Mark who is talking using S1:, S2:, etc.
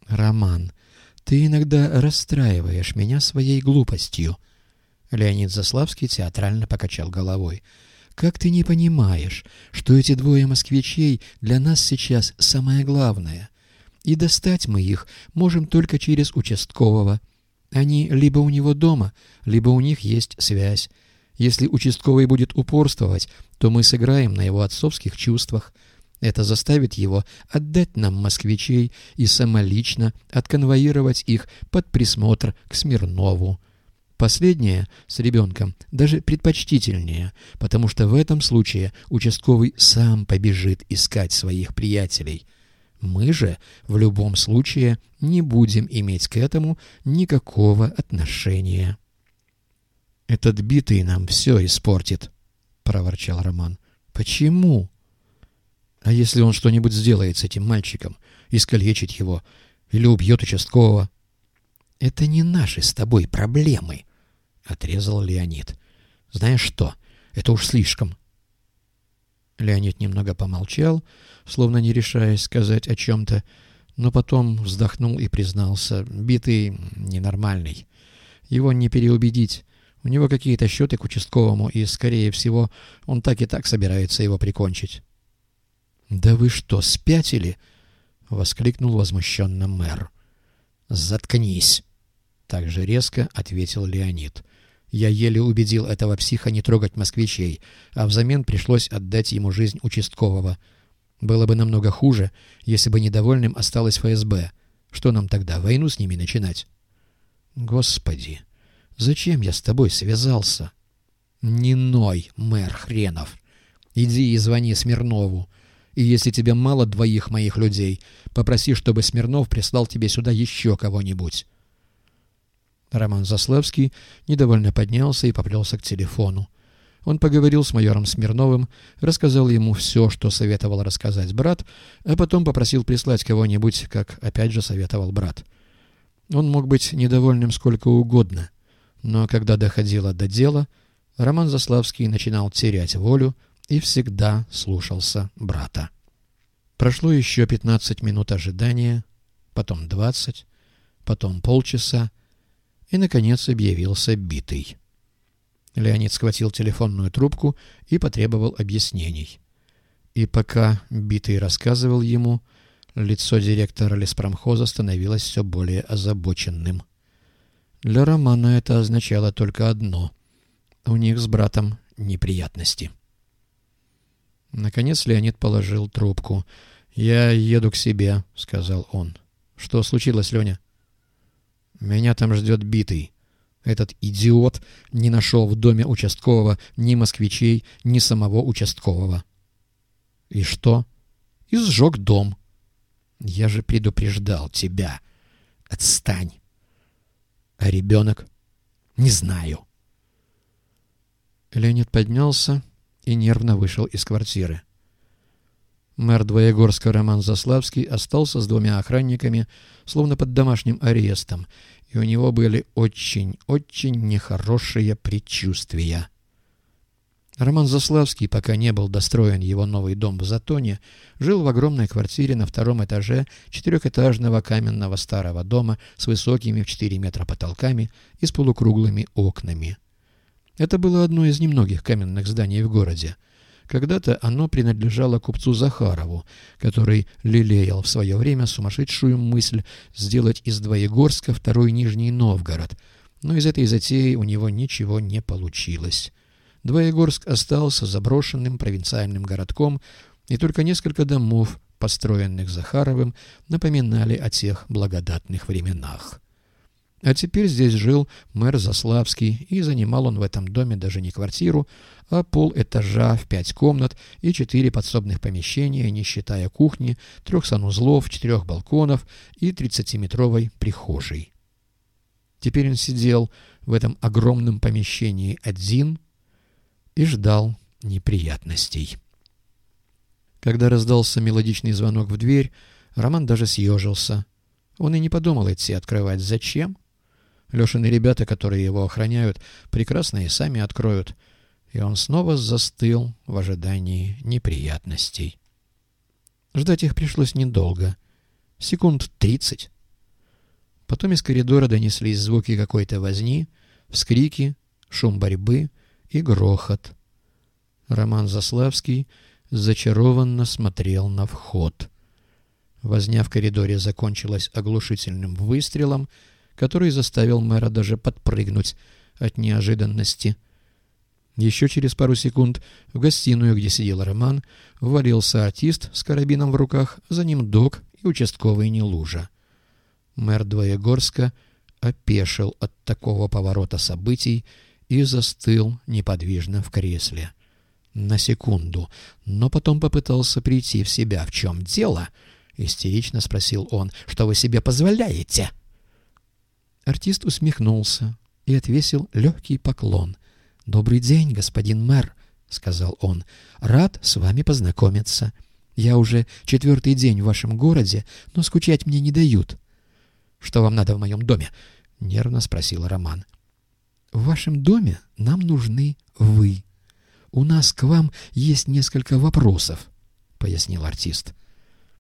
S1: «Роман, ты иногда расстраиваешь меня своей глупостью». Леонид Заславский театрально покачал головой. «Как ты не понимаешь, что эти двое москвичей для нас сейчас самое главное? И достать мы их можем только через участкового. Они либо у него дома, либо у них есть связь. Если участковый будет упорствовать, то мы сыграем на его отцовских чувствах. Это заставит его отдать нам москвичей и самолично отконвоировать их под присмотр к Смирнову. Последнее с ребенком даже предпочтительнее, потому что в этом случае участковый сам побежит искать своих приятелей. Мы же в любом случае не будем иметь к этому никакого отношения». «Этот битый нам все испортит», — проворчал Роман. «Почему?» «А если он что-нибудь сделает с этим мальчиком, искалечит его или убьет участкового?» «Это не наши с тобой проблемы», — отрезал Леонид. «Знаешь что, это уж слишком». Леонид немного помолчал, словно не решаясь сказать о чем-то, но потом вздохнул и признался: «Битый ненормальный. Его не переубедить. У него какие-то счеты к участковому, и, скорее всего, он так и так собирается его прикончить». «Да вы что, спятили?» — воскликнул возмущенно мэр. «Заткнись!» — так же резко ответил Леонид. «Я еле убедил этого психа не трогать москвичей, а взамен пришлось отдать ему жизнь участкового. Было бы намного хуже, если бы недовольным осталось ФСБ. Что нам тогда, войну с ними начинать?» «Господи, зачем я с тобой связался?» «Не ной, мэр хренов! Иди и звони Смирнову. И если тебе мало двоих моих людей, попроси, чтобы Смирнов прислал тебе сюда еще кого-нибудь». Роман Заславский недовольно поднялся и поплелся к телефону. Он поговорил с майором Смирновым, рассказал ему все, что советовал рассказать брат, а потом попросил прислать кого-нибудь, как опять же советовал брат. Он мог быть недовольным сколько угодно, но когда доходило до дела, Роман Заславский начинал терять волю и всегда слушался брата. Прошло еще 15 минут ожидания, потом 20, потом полчаса, и, наконец, объявился битый. Леонид схватил телефонную трубку и потребовал объяснений. И пока битый рассказывал ему, лицо директора леспромхоза становилось все более озабоченным. Для Романа это означало только одно — у них с братом неприятности. Наконец Леонид положил трубку. «Я еду к себе», — сказал он. «Что случилось, Леня?» «Меня там ждет битый. Этот идиот не нашел в доме участкового ни москвичей, ни самого участкового». «И что?» «И сжег дом». «Я же предупреждал тебя. Отстань». «А ребенок?» «Не знаю». Леонид поднялся и нервно вышел из квартиры. Мэр Двоегорска Роман Заславский остался с двумя охранниками, словно под домашним арестом, и у него были очень-очень нехорошие предчувствия. Роман Заславский, пока не был достроен его новый дом в Затоне, жил в огромной квартире на 2-м этаже 4-этажного каменного старого дома с высокими в 4 метра потолками и с полукруглыми окнами. Это было одно из немногих каменных зданий в городе. Когда-то оно принадлежало купцу Захарову, который лелеял в свое время сумасшедшую мысль сделать из Двоегорска второй Нижний Новгород, но из этой затеи у него ничего не получилось. Двоегорск остался заброшенным провинциальным городком, и только несколько домов, построенных Захаровым, напоминали о тех благодатных временах. А теперь здесь жил мэр Заславский, и занимал он в этом доме даже не квартиру, а полэтажа в 5 комнат и 4 подсобных помещения, не считая кухни, 3 санузлов, 4 балконов и 30-метровой прихожей. Теперь он сидел в этом огромном помещении один и ждал неприятностей. Когда раздался мелодичный звонок в дверь, Роман даже съежился. Он и не подумал идти открывать. Зачем? Лешины ребята, которые его охраняют, прекрасно и сами откроют. И он снова застыл в ожидании неприятностей. Ждать их пришлось недолго. Секунд 30. Потом из коридора донеслись звуки какой-то возни, вскрики, шум борьбы и грохот. Роман Заславский зачарованно смотрел на вход. Возня в коридоре закончилась оглушительным выстрелом, который заставил мэра даже подпрыгнуть от неожиданности. Еще через пару секунд в гостиную, где сидел Роман, ввалился артист с карабином в руках, за ним док и участковый Нелужа. Мэр Двоегорска опешил от такого поворота событий и застыл неподвижно в кресле. На секунду, но потом попытался прийти в себя. «В чем дело?» — истерично спросил он. «Что вы себе позволяете?» Артист усмехнулся и отвесил легкий поклон. «Добрый день, господин мэр», — сказал он. «Рад с вами познакомиться. Я уже 4-й день в вашем городе, но скучать мне не дают». «Что вам надо в моем доме?» — нервно спросил Роман. «В вашем доме нам нужны вы. У нас к вам есть несколько вопросов», — пояснил артист.